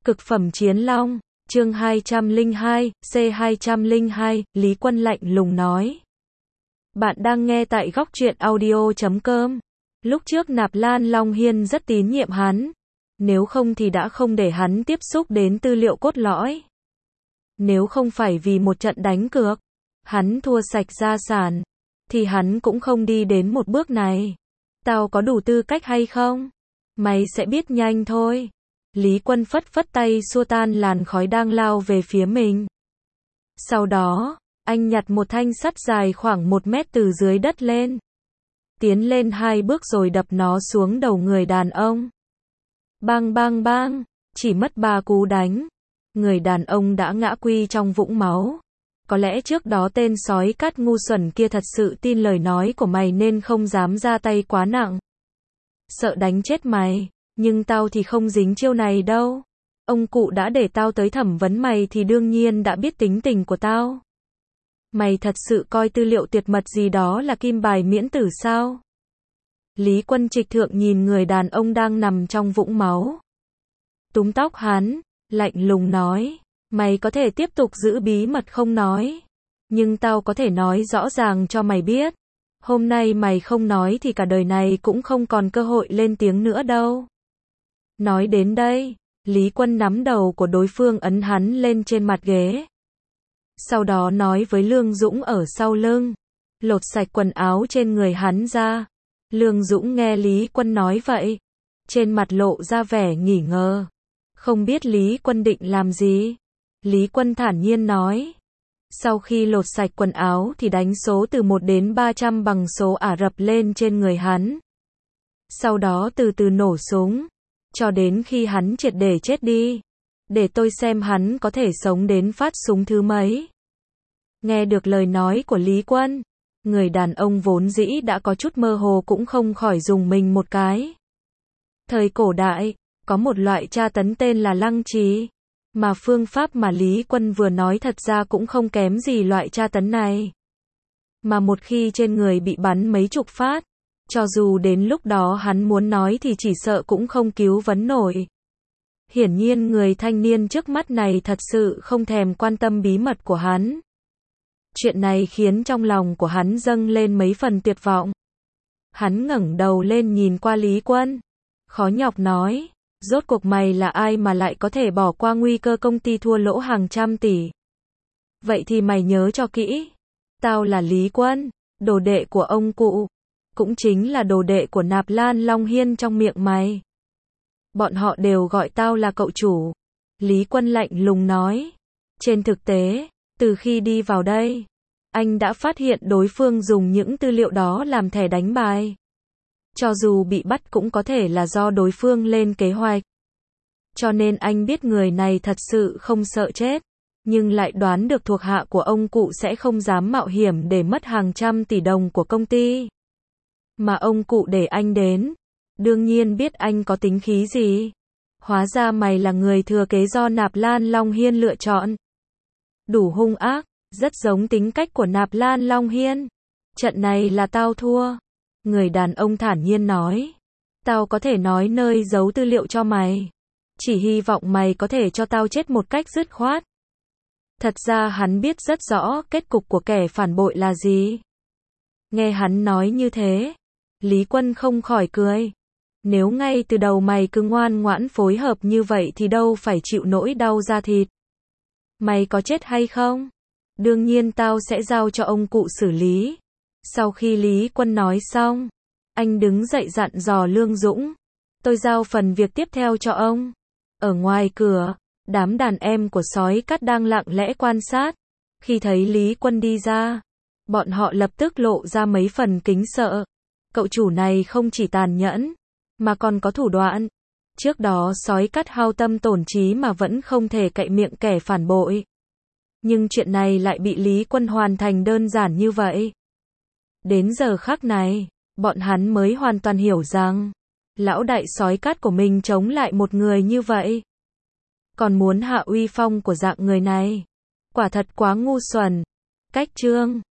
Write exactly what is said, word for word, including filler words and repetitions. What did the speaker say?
Cực phẩm chiến long, chương hai trăm lẻ hai, C hai trăm lẻ hai, Lý Quân lạnh lùng nói. Bạn đang nghe tại góc truyện audio chấm com. Lúc trước Nạp Lan Long Hiên rất tín nhiệm hắn. Nếu không thì đã không để hắn tiếp xúc đến tư liệu cốt lõi. Nếu không phải vì một trận đánh cược, hắn thua sạch gia sản, thì hắn cũng không đi đến một bước này. Tao có đủ tư cách hay không? Mày sẽ biết nhanh thôi. Lý Quân phất phất tay xua tan làn khói đang lao về phía mình. Sau đó, anh nhặt một thanh sắt dài khoảng một mét từ dưới đất lên. Tiến lên hai bước rồi đập nó xuống đầu người đàn ông. Bang bang bang, chỉ mất ba cú đánh. Người đàn ông đã ngã quy trong vũng máu. Có lẽ trước đó tên sói cát ngu xuẩn kia thật sự tin lời nói của mày nên không dám ra tay quá nặng. Sợ đánh chết mày. Nhưng tao thì không dính chiêu này đâu. Ông cụ đã để tao tới thẩm vấn mày thì đương nhiên đã biết tính tình của tao. Mày thật sự coi tư liệu tuyệt mật gì đó là kim bài miễn tử sao? Lý Quân trịch thượng nhìn người đàn ông đang nằm trong vũng máu. Túm tóc hắn, lạnh lùng nói. Mày có thể tiếp tục giữ bí mật không nói. Nhưng tao có thể nói rõ ràng cho mày biết. Hôm nay mày không nói thì cả đời này cũng không còn cơ hội lên tiếng nữa đâu. Nói đến đây, Lý Quân nắm đầu của đối phương ấn hắn lên trên mặt ghế. Sau đó nói với Lương Dũng ở sau lưng, lột sạch quần áo trên người hắn ra. Lương Dũng nghe Lý Quân nói vậy, trên mặt lộ ra vẻ nghi ngờ. Không biết Lý Quân định làm gì? Lý Quân thản nhiên nói. Sau khi lột sạch quần áo thì đánh số từ một đến ba trăm bằng số Ả Rập lên trên người hắn. Sau đó từ từ nổ súng. Cho đến khi hắn triệt để chết đi. Để tôi xem hắn có thể sống đến phát súng thứ mấy. Nghe được lời nói của Lý Quân, người đàn ông vốn dĩ đã có chút mơ hồ cũng không khỏi rùng mình một cái. Thời cổ đại, có một loại tra tấn tên là lăng trì. Mà phương pháp mà Lý Quân vừa nói thật ra cũng không kém gì loại tra tấn này. Mà một khi trên người bị bắn mấy chục phát, cho dù đến lúc đó hắn muốn nói thì chỉ sợ cũng không cứu vấn nổi. Hiển nhiên người thanh niên trước mắt này thật sự không thèm quan tâm bí mật của hắn. Chuyện này khiến trong lòng của hắn dâng lên mấy phần tuyệt vọng. Hắn ngẩng đầu lên nhìn qua Lý Quân. Khó nhọc nói, rốt cuộc mày là ai mà lại có thể bỏ qua nguy cơ công ty thua lỗ hàng trăm tỷ. Vậy thì mày nhớ cho kỹ. Tao là Lý Quân, đồ đệ của ông cụ. Cũng chính là đồ đệ của Nạp Lan Long Hiên trong miệng mày. Bọn họ đều gọi tao là cậu chủ. Lý Quân lạnh lùng nói. Trên thực tế, từ khi đi vào đây, anh đã phát hiện đối phương dùng những tư liệu đó làm thẻ đánh bài. Cho dù bị bắt cũng có thể là do đối phương lên kế hoạch. Cho nên anh biết người này thật sự không sợ chết. Nhưng lại đoán được thuộc hạ của ông cụ sẽ không dám mạo hiểm để mất hàng trăm tỷ đồng của công ty. Mà ông cụ để anh đến, đương nhiên biết anh có tính khí gì. Hóa ra mày là người thừa kế do Nạp Lan Long Hiên lựa chọn. Đủ hung ác, rất giống tính cách của Nạp Lan Long Hiên. Trận này là tao thua. Người đàn ông thản nhiên nói. Tao có thể nói nơi giấu tư liệu cho mày. Chỉ hy vọng mày có thể cho tao chết một cách dứt khoát. Thật ra hắn biết rất rõ kết cục của kẻ phản bội là gì. Nghe hắn nói như thế, Lý Quân không khỏi cười. Nếu ngay từ đầu mày cứ ngoan ngoãn phối hợp như vậy thì đâu phải chịu nỗi đau da thịt. Mày có chết hay không? Đương nhiên tao sẽ giao cho ông cụ xử lý. Sau khi Lý Quân nói xong, anh đứng dậy dặn dò Lương Dũng. Tôi giao phần việc tiếp theo cho ông. Ở ngoài cửa, đám đàn em của sói cát đang lặng lẽ quan sát. Khi thấy Lý Quân đi ra, bọn họ lập tức lộ ra mấy phần kính sợ. Cậu chủ này không chỉ tàn nhẫn, mà còn có thủ đoạn. Trước đó sói cát hao tâm tổn trí mà vẫn không thể cậy miệng kẻ phản bội. Nhưng chuyện này lại bị Lý Quân hoàn thành đơn giản như vậy. Đến giờ khắc này, bọn hắn mới hoàn toàn hiểu rằng, lão đại sói cát của mình chống lại một người như vậy. Còn muốn hạ uy phong của dạng người này, quả thật quá ngu xuẩn. Cách chương